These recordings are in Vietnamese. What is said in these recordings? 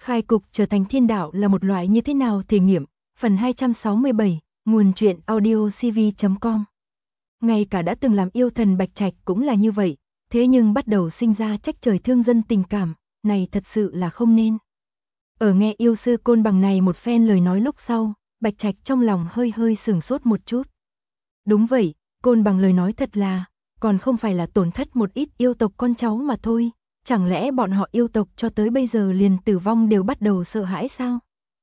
Khai cục trở thành thiên đạo là một loại như thế nào thể nghiệm, phần 267, nguồn truyện audio cv.com. Ngay cả đã từng làm yêu thần Bạch Trạch cũng là như vậy, thế nhưng bắt đầu sinh ra trách trời thương dân tình cảm, này thật sự là không nên. Ở nghe yêu sư Côn Bằng này một phen lời nói lúc sau, Bạch Trạch trong lòng hơi hơi sửng sốt một chút. Đúng vậy, Côn Bằng lời nói thật là, còn không phải là tổn thất một ít yêu tộc con cháu mà thôi, chẳng lẽ bọn họ yêu tộc cho tới bây giờ liền tử vong đều bắt đầu sợ hãi sao?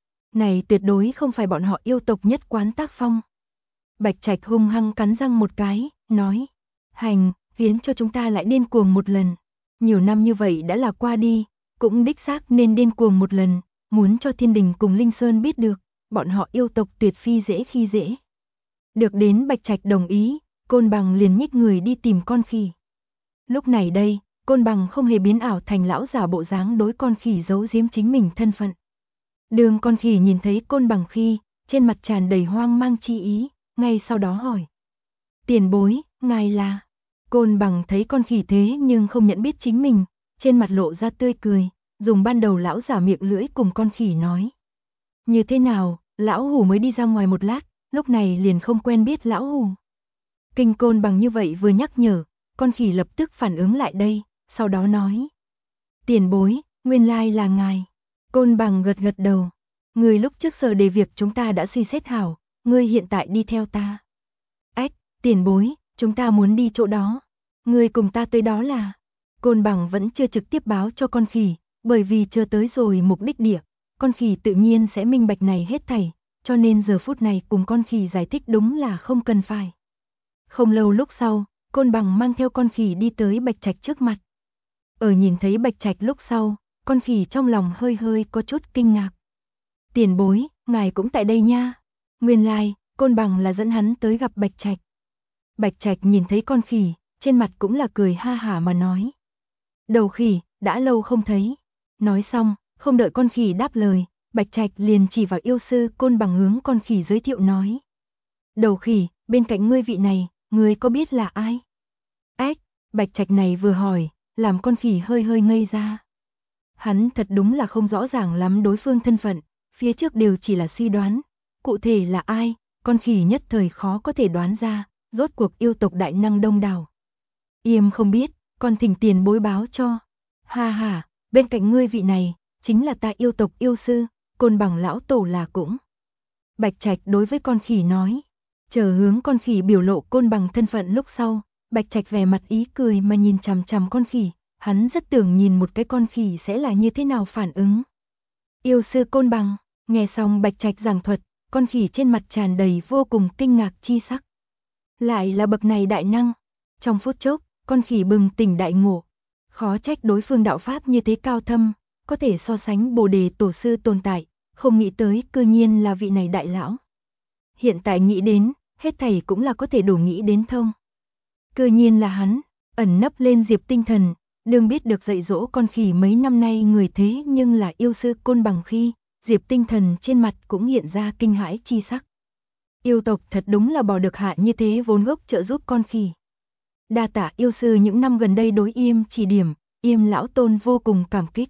Này tuyệt đối không phải bọn họ yêu tộc nhất quán tác phong. Bạch Trạch hung hăng cắn răng một cái, nói, hành, khiến cho chúng ta lại điên cuồng một lần. Nhiều năm như vậy đã là qua đi, cũng đích xác nên điên cuồng một lần, muốn cho Thiên Đình cùng Linh Sơn biết được, bọn họ yêu tộc tuyệt phi dễ khi dễ. Được đến Bạch Trạch đồng ý, Côn Bằng liền nhích người đi tìm con khỉ. Lúc này đây, Côn Bằng không hề biến ảo thành lão giả bộ dáng đối con khỉ giấu giếm chính mình thân phận. Đường con khỉ nhìn thấy Côn Bằng khi, trên mặt tràn đầy hoang mang chi ý, ngay sau đó hỏi. Tiền bối, ngài là... Côn Bằng thấy con khỉ thế nhưng không nhận biết chính mình, trên mặt lộ ra tươi cười, dùng ban đầu lão giả miệng lưỡi cùng con khỉ nói. Như thế nào, lão hủ mới đi ra ngoài một lát, lúc này liền không quen biết lão hủ. Kinh Côn Bằng như vậy vừa nhắc nhở, con khỉ lập tức phản ứng lại đây, sau đó nói. Tiền bối, nguyên lai là ngài. Côn Bằng gật gật đầu. Người lúc trước giờ đề việc chúng ta đã suy xét hảo, ngươi hiện tại đi theo ta. Ách, tiền bối, chúng ta muốn đi chỗ đó. Ngươi cùng ta tới đó là... Côn Bằng vẫn chưa trực tiếp báo cho con khỉ, bởi vì chưa tới rồi mục đích địa, con khỉ tự nhiên sẽ minh bạch này hết thảy, cho nên giờ phút này cùng con khỉ giải thích đúng là không cần phải. Không lâu lúc sau, Côn Bằng mang theo con khỉ đi tới Bạch Trạch trước mặt. Ở nhìn thấy Bạch Trạch lúc sau, con khỉ trong lòng hơi hơi có chút kinh ngạc. Tiền bối, ngài cũng tại đây nha. Nguyên lai, Côn Bằng là dẫn hắn tới gặp Bạch Trạch. Bạch Trạch nhìn thấy con khỉ, trên mặt cũng là cười ha hả mà nói. Đầu khỉ, đã lâu không thấy. Nói xong, không đợi con khỉ đáp lời, Bạch Trạch liền chỉ vào yêu sư Côn Bằng hướng con khỉ giới thiệu nói. Đầu khỉ, bên cạnh ngươi vị này, ngươi có biết là ai? Ách, Bạch Trạch này vừa hỏi, làm con khỉ hơi hơi ngây ra. Hắn thật đúng là không rõ ràng lắm đối phương thân phận, phía trước đều chỉ là suy đoán, cụ thể là ai, con khỉ nhất thời khó có thể đoán ra, rốt cuộc yêu tộc đại năng đông đảo. Yêm không biết, con thỉnh tiền bối báo cho. Ha ha, bên cạnh ngươi vị này, chính là ta yêu tộc yêu sư, Côn Bằng lão tổ là cũng. Bạch Trạch đối với con khỉ nói, chờ hướng con khỉ biểu lộ Côn Bằng thân phận lúc sau, Bạch Trạch vẻ mặt ý cười mà nhìn chằm chằm con khỉ, hắn rất tưởng nhìn một cái con khỉ sẽ là như thế nào phản ứng. Yêu sư Côn Bằng, nghe xong Bạch Trạch giảng thuật, con khỉ trên mặt tràn đầy vô cùng kinh ngạc chi sắc. Lại là bậc này đại năng. Trong phút chốc, con khỉ bừng tỉnh đại ngộ. Khó trách đối phương đạo pháp như thế cao thâm, có thể so sánh Bồ Đề tổ sư tồn tại, không nghĩ tới cư nhiên là vị này đại lão. Hiện tại nghĩ đến, hết thảy cũng là có thể đủ nghĩ đến thông. Cư nhiên là hắn, ẩn nấp lên Diệp Tinh Thần, đương biết được dạy dỗ con khỉ mấy năm nay người thế nhưng là yêu sư Côn Bằng khi, Diệp Tinh Thần trên mặt cũng hiện ra kinh hãi chi sắc. Yêu tộc thật đúng là bỏ được hạ như thế vốn gốc trợ giúp con khỉ. Đa tạ yêu sư những năm gần đây đối Yêm chỉ điểm, Yêm lão tôn vô cùng cảm kích.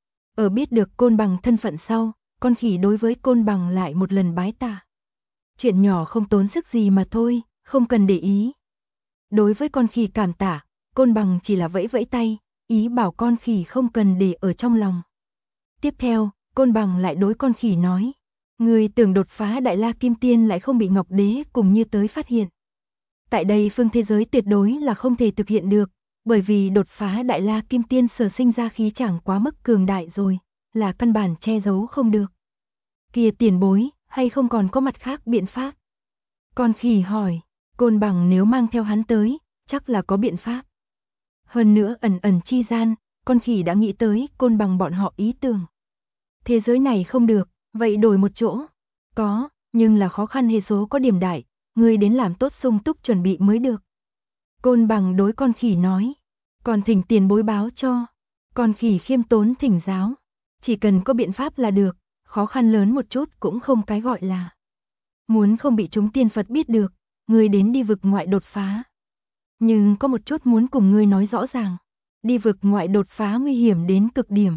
Ở biết được Côn Bằng thân phận sau, con khỉ đối với Côn Bằng lại một lần bái tạ. Chuyện nhỏ không tốn sức gì mà thôi, không cần để ý. Đối với con khỉ cảm tạ, Côn Bằng chỉ là vẫy vẫy tay, ý bảo con khỉ không cần để ở trong lòng. Tiếp theo, Côn Bằng lại đối con khỉ nói, người tưởng đột phá Đại La Kim Tiên lại không bị Ngọc Đế cùng Như Tới phát hiện. Tại đây phương thế giới tuyệt đối là không thể thực hiện được, bởi vì đột phá Đại La Kim Tiên sở sinh ra khí chẳng quá mức cường đại rồi, là căn bản che giấu không được. Kia tiền bối, hay không còn có mặt khác biện pháp? Con khỉ hỏi, Côn Bằng nếu mang theo hắn tới, chắc là có biện pháp. Hơn nữa ẩn ẩn chi gian, con khỉ đã nghĩ tới Côn Bằng bọn họ ý tưởng. Thế giới này không được, vậy đổi một chỗ. Có, nhưng là khó khăn hệ số có điểm đại, ngươi đến làm tốt sung túc chuẩn bị mới được. Côn Bằng đối con khỉ nói, còn thỉnh tiền bối báo cho. Con khỉ khiêm tốn thỉnh giáo, chỉ cần có biện pháp là được, khó khăn lớn một chút cũng không cái gọi là. Muốn không bị chúng tiên Phật biết được, ngươi đến đi vực ngoại đột phá. Nhưng có một chút muốn cùng ngươi nói rõ ràng, đi vực ngoại đột phá nguy hiểm đến cực điểm.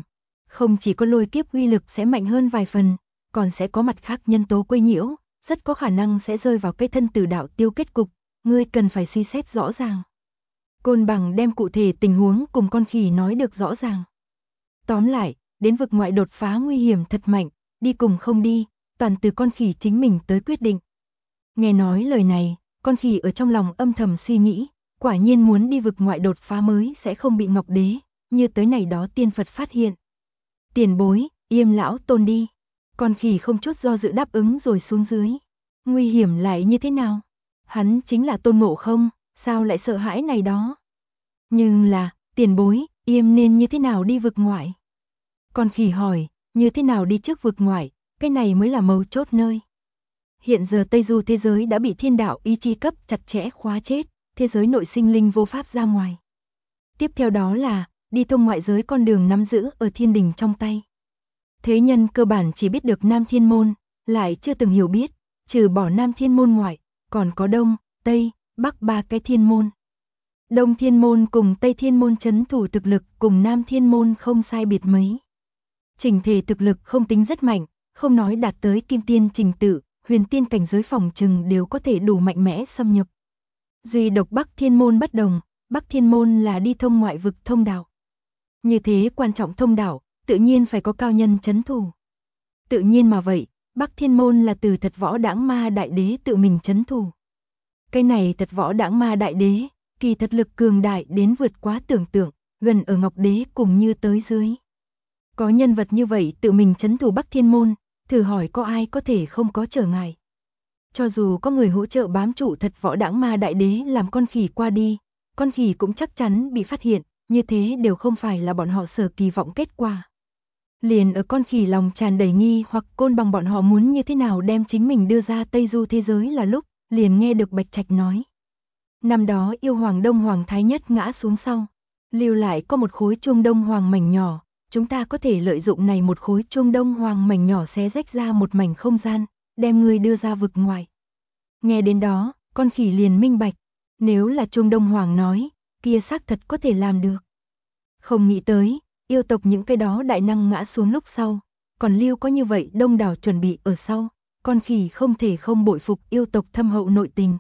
Không chỉ có lôi kiếp uy lực sẽ mạnh hơn vài phần, còn sẽ có mặt khác nhân tố quấy nhiễu, rất có khả năng sẽ rơi vào cái thân tử đạo tiêu kết cục, ngươi cần phải suy xét rõ ràng. Côn Bằng đem cụ thể tình huống cùng con khỉ nói được rõ ràng. Tóm lại, đến vực ngoại đột phá nguy hiểm thật mạnh, đi cùng không đi, toàn từ con khỉ chính mình tới quyết định. Nghe nói lời này, con khỉ ở trong lòng âm thầm suy nghĩ, quả nhiên muốn đi vực ngoại đột phá mới sẽ không bị Ngọc Đế, như tới này đó tiên Phật phát hiện. Tiền bối, Yêm lão tôn đi. Con khỉ không chút do dự đáp ứng rồi xuống dưới. Nguy hiểm lại như thế nào? Hắn chính là Tôn Ngộ Không, sao lại sợ hãi này đó? Nhưng là, tiền bối, Yêm nên như thế nào đi vực ngoại? Con khỉ hỏi, như thế nào đi trước vực ngoại, cái này mới là mấu chốt nơi. Hiện giờ Tây Du thế giới đã bị thiên đạo ý chi cấp chặt chẽ khóa chết, thế giới nội sinh linh vô pháp ra ngoài. Tiếp theo đó là, đi thông ngoại giới con đường nắm giữ ở thiên đình trong tay. Thế nhân cơ bản chỉ biết được Nam Thiên Môn, lại chưa từng hiểu biết, trừ bỏ Nam Thiên Môn ngoại, còn có Đông, Tây, Bắc ba cái thiên môn. Đông Thiên Môn cùng Tây Thiên Môn trấn thủ thực lực cùng Nam Thiên Môn không sai biệt mấy. Chỉnh thể thực lực không tính rất mạnh, không nói đạt tới kim tiên trình tự, huyền tiên cảnh giới phòng trừng đều có thể đủ mạnh mẽ xâm nhập. Duy độc Bắc Thiên Môn bất đồng, Bắc Thiên Môn là đi thông ngoại vực thông đạo. Như thế quan trọng thông đạo, tự nhiên phải có cao nhân trấn thủ. Tự nhiên mà vậy, Bắc Thiên Môn là từ Thật Võ Đãng Ma Đại Đế tự mình trấn thủ. Cái này Thật Võ Đãng Ma Đại Đế, kỳ thật lực cường đại đến vượt quá tưởng tượng, gần ở Ngọc Đế cùng như tới dưới. Có nhân vật như vậy tự mình trấn thủ Bắc Thiên Môn, thử hỏi có ai có thể không có trở ngại. Cho dù có người hỗ trợ bám trụ Thật Võ Đãng Ma Đại Đế làm con khỉ qua đi, con khỉ cũng chắc chắn bị phát hiện, như thế đều không phải là bọn họ sở kỳ vọng kết quả. Liền ở con khỉ lòng tràn đầy nghi hoặc Côn Bằng bọn họ muốn như thế nào đem chính mình đưa ra Tây Du thế giới là lúc, liền nghe được Bạch Trạch nói. Năm đó yêu hoàng Đông Hoàng Thái Nhất ngã xuống sau, lưu lại có một khối chuông Đông Hoàng mảnh nhỏ, chúng ta có thể lợi dụng này một khối chuông Đông Hoàng mảnh nhỏ xé rách ra một mảnh không gian, đem người đưa ra vực ngoài. Nghe đến đó, con khỉ liền minh bạch, nếu là chuông Đông Hoàng nói, kia xác thật có thể làm được. Không nghĩ tới, yêu tộc những cái đó đại năng ngã xuống lúc sau, còn lưu có như vậy đông đảo chuẩn bị ở sau, con khỉ không thể không bội phục yêu tộc thâm hậu nội tình.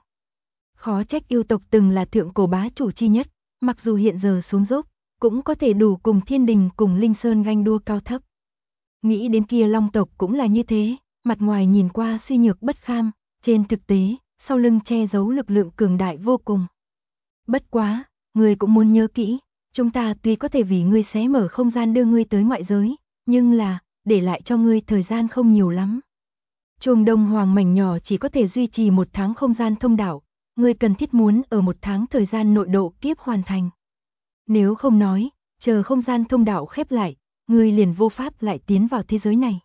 Khó trách yêu tộc từng là thượng cổ bá chủ chi nhất, mặc dù hiện giờ xuống dốc, cũng có thể đủ cùng thiên đình cùng linh sơn ganh đua cao thấp. Nghĩ đến kia long tộc cũng là như thế, mặt ngoài nhìn qua suy nhược bất kham, trên thực tế, sau lưng che giấu lực lượng cường đại vô cùng. Bất quá, ngươi cũng muốn nhớ kỹ, chúng ta tuy có thể vì ngươi xé mở không gian đưa ngươi tới ngoại giới, nhưng là, để lại cho ngươi thời gian không nhiều lắm. Chuông Đông Hoàng mảnh nhỏ chỉ có thể duy trì 1 tháng không gian thông đạo, ngươi cần thiết muốn ở 1 tháng thời gian nội độ kiếp hoàn thành. Nếu không nói, chờ không gian thông đạo khép lại, ngươi liền vô pháp lại tiến vào thế giới này.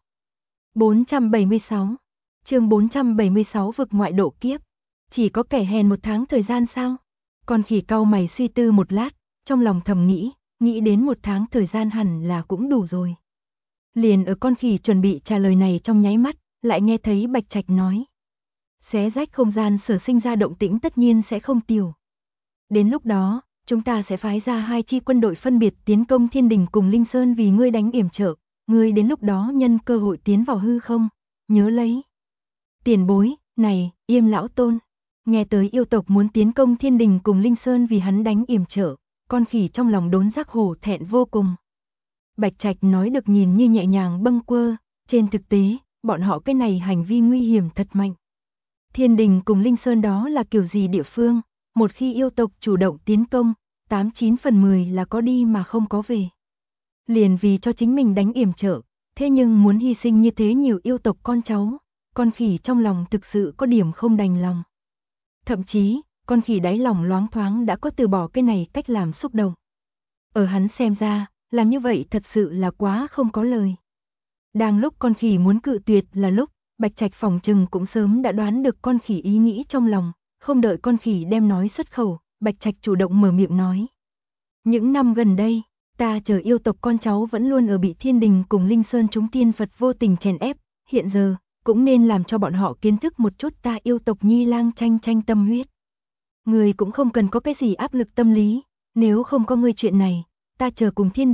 476 chương 476 vực ngoại độ kiếp. Chỉ có kẻ hèn 1 tháng thời gian sao? Con khỉ cau mày suy tư một lát, trong lòng thầm nghĩ đến 1 tháng thời gian hẳn là cũng đủ rồi. Liền ở con khỉ chuẩn bị trả lời này trong nháy mắt, lại nghe thấy Bạch Trạch nói. Xé rách không gian sở sinh ra động tĩnh tất nhiên sẽ không tiểu. Đến lúc đó, chúng ta sẽ phái ra 2 chi quân đội phân biệt tiến công thiên đình cùng Linh Sơn vì ngươi đánh yểm trợ, ngươi đến lúc đó nhân cơ hội tiến vào hư không, nhớ lấy. Tiền bối, này, Yêm lão tôn. Nghe tới yêu tộc muốn tiến công thiên đình cùng Linh Sơn vì hắn đánh yểm trợ, con khỉ trong lòng đốn giác hổ thẹn vô cùng. Bạch Trạch nói được nhìn như nhẹ nhàng bâng quơ, trên thực tế, bọn họ cái này hành vi nguy hiểm thật mạnh. Thiên đình cùng Linh Sơn đó là kiểu gì địa phương, một khi yêu tộc chủ động tiến công, 8-9 phần 10 là có đi mà không có về. Liền vì cho chính mình đánh yểm trợ, thế nhưng muốn hy sinh như thế nhiều yêu tộc con cháu, con khỉ trong lòng thực sự có điểm không đành lòng. Thậm chí, con khỉ đáy lòng loáng thoáng đã có từ bỏ cái này cách làm xúc động. Ở hắn xem ra, làm như vậy thật sự là quá không có lời. Đang lúc con khỉ muốn cự tuyệt là lúc, Bạch Trạch phòng trừng cũng sớm đã đoán được con khỉ ý nghĩ trong lòng, không đợi con khỉ đem nói xuất khẩu, Bạch Trạch chủ động mở miệng nói. Những năm gần đây, ta chờ yêu tộc con cháu vẫn luôn ở bị thiên đình cùng Linh Sơn chúng tiên Phật vô tình chèn ép, hiện giờ, cũng nên làm cho bọn họ kiến thức một chút ta yêu tộc nhi lang tranh tâm huyết. Người cũng không cần có cái gì áp lực tâm lý, nếu không có ngươi chuyện này, ta chờ cùng thiên đình,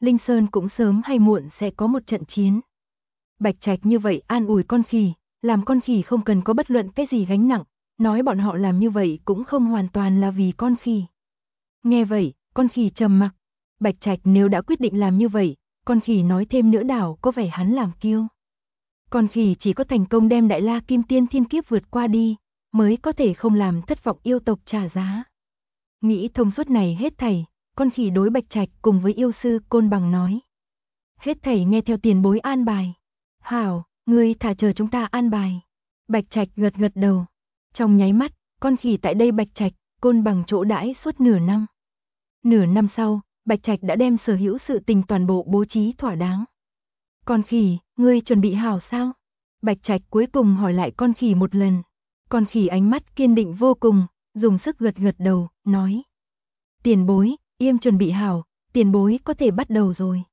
Linh Sơn cũng sớm hay muộn sẽ có một trận chiến. Bạch Trạch như vậy an ủi con khỉ, làm con khỉ không cần có bất luận cái gì gánh nặng, nói bọn họ làm như vậy cũng không hoàn toàn là vì con khỉ. Nghe vậy, con khỉ trầm mặc. Bạch Trạch nếu đã quyết định làm như vậy, con khỉ nói thêm nữa đảo có vẻ hắn làm kiêu. Con khỉ chỉ có thành công đem Đại La Kim Tiên thiên kiếp vượt qua đi, mới có thể không làm thất vọng yêu tộc trả giá. Nghĩ thông suốt này hết thảy, con khỉ đối Bạch Trạch cùng với yêu sư Côn Bằng nói. Hết thảy nghe theo tiền bối an bài. Hảo, ngươi thả chờ chúng ta an bài. Bạch Trạch gật gật đầu. Trong nháy mắt, con khỉ tại đây Bạch Trạch, Côn Bằng chỗ đãi suốt nửa năm. Nửa năm sau, Bạch Trạch đã đem sở hữu sự tình toàn bộ bố trí thỏa đáng. Con khỉ, ngươi chuẩn bị hảo sao? Bạch Trạch cuối cùng hỏi lại con khỉ một lần. Con khỉ ánh mắt kiên định vô cùng, dùng sức gật gật đầu, nói. Tiền bối, yêm chuẩn bị hảo, tiền bối có thể bắt đầu rồi.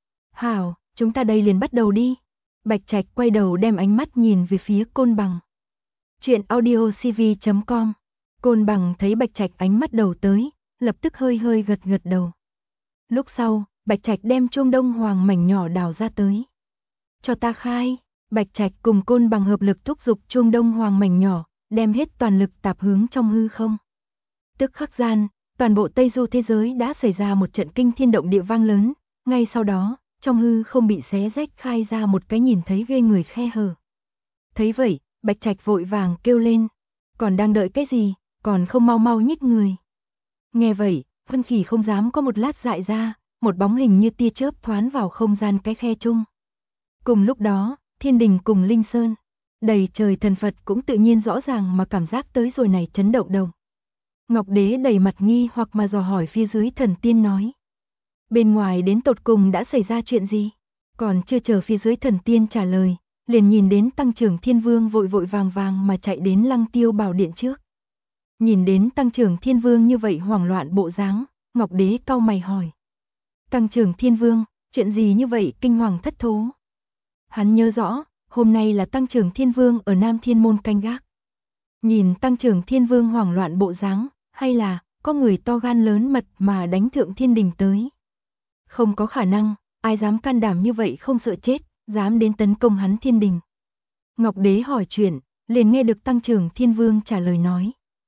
Hảo, chúng ta đây liền bắt đầu đi. Bạch Trạch quay đầu đem ánh mắt nhìn về phía Côn Bằng. Chuyện audiocv.com. Côn Bằng thấy Bạch Trạch ánh mắt đầu tới, lập tức hơi hơi gật gật đầu. Lúc sau, Bạch Trạch đem chuông đông hoàng mảnh nhỏ đào ra tới. Cho ta khai, Bạch Trạch cùng Côn Bằng hợp lực thúc giục chuông đông hoàng mảnh nhỏ, đem hết toàn lực tạp hướng trong hư không. Tức khắc gian, toàn bộ Tây Du thế giới đã xảy ra một trận kinh thiên động địa vang lớn, ngay sau đó, trong hư không bị xé rách khai ra một cái nhìn thấy ghê người khe hở. Thấy vậy, Bạch Trạch vội vàng kêu lên, còn đang đợi cái gì, còn không mau mau nhích người. Nghe vậy, Phân Khỉ không dám có một lát dại ra, một bóng hình như tia chớp thoán vào không gian cái khe chung. Cùng lúc đó, Thiên Đình cùng Linh Sơn, đầy trời thần Phật cũng tự nhiên rõ ràng mà cảm giác tới rồi này chấn động đầu. Ngọc Đế đầy mặt nghi hoặc mà dò hỏi phía dưới thần tiên nói. Bên ngoài đến tột cùng đã xảy ra chuyện gì? Còn chưa chờ phía dưới thần tiên trả lời, liền nhìn đến Tăng Trưởng Thiên Vương vội vội vàng vàng mà chạy đến Lăng Tiêu Bảo Điện trước. Nhìn đến Tăng Trưởng Thiên Vương như vậy hoảng loạn bộ dáng, Ngọc Đế cau mày hỏi. Tăng Trưởng Thiên Vương, chuyện gì như vậy kinh hoàng thất thố? Hắn nhớ rõ, hôm nay là Tăng Trưởng Thiên Vương ở Nam Thiên Môn canh gác. Nhìn Tăng Trưởng Thiên Vương hoảng loạn bộ dáng, hay là có người to gan lớn mật mà đánh thượng thiên đình tới? Không có khả năng, ai dám can đảm như vậy không sợ chết, dám đến tấn công hắn thiên đình. Ngọc Đế hỏi chuyện, liền nghe được Tăng Trưởng Thiên Vương trả lời nói.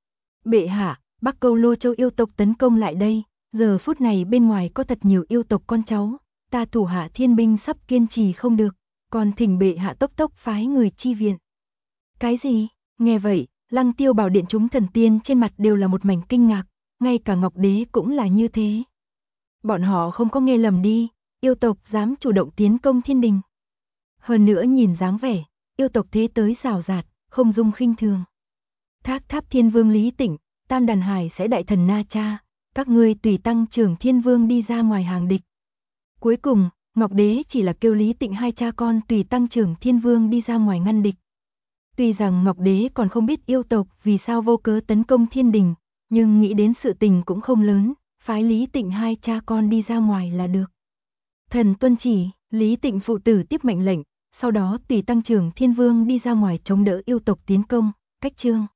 Bệ hạ, Bắc Câu Lô Châu yêu tộc tấn công lại đây, giờ phút này bên ngoài có thật nhiều yêu tộc con cháu, ta thủ hạ thiên binh sắp kiên trì không được, còn thỉnh bệ hạ tốc tốc phái người chi viện. Cái gì? Nghe vậy, Lăng Tiêu Bảo Điện chúng thần tiên trên mặt đều là một mảnh kinh ngạc, ngay cả Ngọc Đế cũng là như thế. Bọn họ không có nghe lầm đi, yêu tộc dám chủ động tiến công thiên đình. Hơn nữa nhìn dáng vẻ, yêu tộc thế tới rào rạt, không dung khinh thường. Thác Tháp Thiên Vương Lý Tịnh, Tam Đàn Hải sẽ đại thần Na Cha, các ngươi tùy Tăng Trưởng Thiên Vương đi ra ngoài hàng địch. Cuối cùng, Ngọc Đế chỉ là kêu Lý Tịnh hai cha con tùy Tăng Trưởng Thiên Vương đi ra ngoài ngăn địch. Tuy rằng Ngọc Đế còn không biết yêu tộc vì sao vô cớ tấn công thiên đình, nhưng nghĩ đến sự tình cũng không lớn, phái Lý Tịnh hai cha con đi ra ngoài là được. Thần tuân chỉ, Lý Tịnh phụ tử tiếp mệnh lệnh, sau đó tùy Tăng Trưởng Thiên Vương đi ra ngoài chống đỡ yêu tộc tiến công, cách chương.